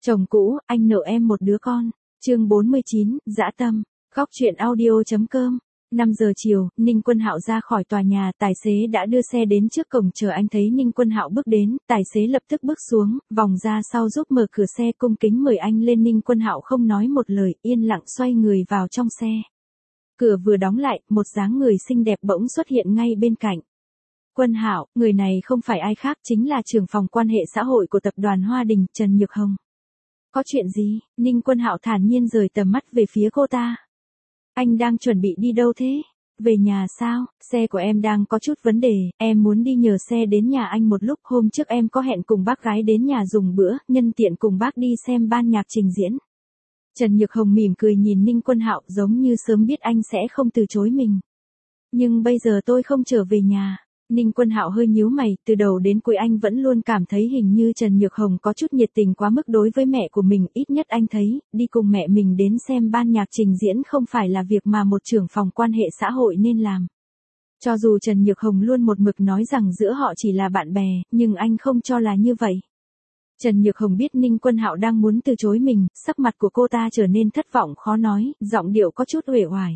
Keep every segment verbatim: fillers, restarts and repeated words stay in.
Chồng cũ, anh nợ em một đứa con. Chương bốn mươi chín, dã tâm. Góc truyện audio.com. năm giờ chiều, Ninh Quân Hạo ra khỏi tòa nhà, tài xế đã đưa xe đến trước cổng chờ anh. Thấy Ninh Quân Hạo bước đến, tài xế lập tức bước xuống, vòng ra sau giúp mở cửa xe, cung kính mời anh lên. Ninh Quân Hạo không nói một lời, yên lặng xoay người vào trong xe. Cửa vừa đóng lại, một dáng người xinh đẹp bỗng xuất hiện ngay bên cạnh. Quân Hạo, người này không phải ai khác, chính là trưởng phòng quan hệ xã hội của tập đoàn Hoa Đình, Trần Nhược Hồng. Có chuyện gì? Ninh Quân Hạo thản nhiên rời tầm mắt về phía cô ta. Anh đang chuẩn bị đi đâu thế? Về nhà sao? Xe của em đang có chút vấn đề, em muốn đi nhờ xe đến nhà anh một lúc. Hôm trước em có hẹn cùng bác gái đến nhà dùng bữa, nhân tiện cùng bác đi xem ban nhạc trình diễn. Trần Nhược Hồng mỉm cười nhìn Ninh Quân Hạo, giống như sớm biết anh sẽ không từ chối mình. Nhưng bây giờ tôi không trở về nhà. Ninh Quân Hạo hơi nhíu mày, từ đầu đến cuối anh vẫn luôn cảm thấy hình như Trần Nhược Hồng có chút nhiệt tình quá mức đối với mẹ của mình. Ít nhất anh thấy, đi cùng mẹ mình đến xem ban nhạc trình diễn không phải là việc mà một trưởng phòng quan hệ xã hội nên làm. Cho dù Trần Nhược Hồng luôn một mực nói rằng giữa họ chỉ là bạn bè, nhưng anh không cho là như vậy. Trần Nhược Hồng biết Ninh Quân Hạo đang muốn từ chối mình, sắc mặt của cô ta trở nên thất vọng khó nói, giọng điệu có chút uể oải.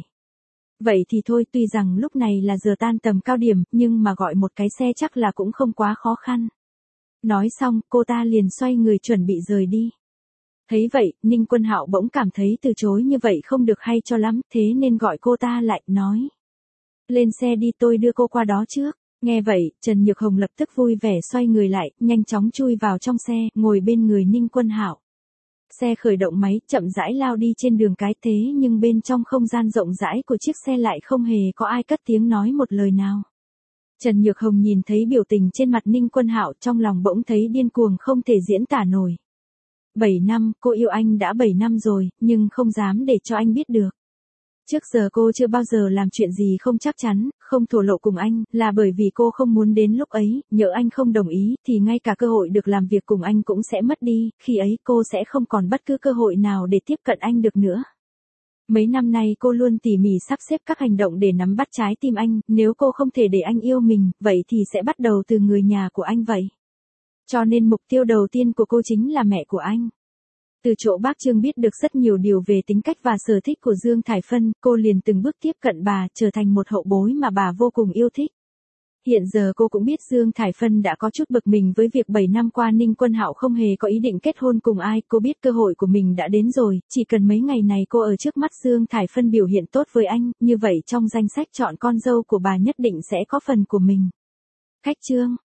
Vậy thì thôi, tuy rằng lúc này là giờ tan tầm cao điểm, nhưng mà gọi một cái xe chắc là cũng không quá khó khăn. Nói xong, cô ta liền xoay người chuẩn bị rời đi. Thấy vậy, Ninh Quân Hạo bỗng cảm thấy từ chối như vậy không được hay cho lắm, thế nên gọi cô ta lại, nói. Lên xe đi, tôi đưa cô qua đó trước. Nghe vậy, Trần Nhược Hồng lập tức vui vẻ xoay người lại, nhanh chóng chui vào trong xe, ngồi bên người Ninh Quân Hạo. Xe khởi động máy, chậm rãi lao đi trên đường cái, thế nhưng bên trong không gian rộng rãi của chiếc xe lại không hề có ai cất tiếng nói một lời nào. Trần Nhược Hồng nhìn thấy biểu tình trên mặt Ninh Quân Hạo, trong lòng bỗng thấy điên cuồng không thể diễn tả nổi. Bảy năm, cô yêu anh đã bảy năm rồi, nhưng không dám để cho anh biết được. Trước giờ cô chưa bao giờ làm chuyện gì không chắc chắn, không thổ lộ cùng anh, là bởi vì cô không muốn đến lúc ấy, nhỡ anh không đồng ý, thì ngay cả cơ hội được làm việc cùng anh cũng sẽ mất đi, khi ấy cô sẽ không còn bất cứ cơ hội nào để tiếp cận anh được nữa. Mấy năm nay cô luôn tỉ mỉ sắp xếp các hành động để nắm bắt trái tim anh, nếu cô không thể để anh yêu mình, vậy thì sẽ bắt đầu từ người nhà của anh vậy. Cho nên mục tiêu đầu tiên của cô chính là mẹ của anh. Từ chỗ bác Trương biết được rất nhiều điều về tính cách và sở thích của Dương Thải Phân, cô liền từng bước tiếp cận bà, trở thành một hậu bối mà bà vô cùng yêu thích. Hiện giờ cô cũng biết Dương Thải Phân đã có chút bực mình với việc bảy năm qua Ninh Quân Hạo không hề có ý định kết hôn cùng ai, cô biết cơ hội của mình đã đến rồi, chỉ cần mấy ngày này cô ở trước mắt Dương Thải Phân biểu hiện tốt với anh, như vậy trong danh sách chọn con dâu của bà nhất định sẽ có phần của mình. Khách Trương,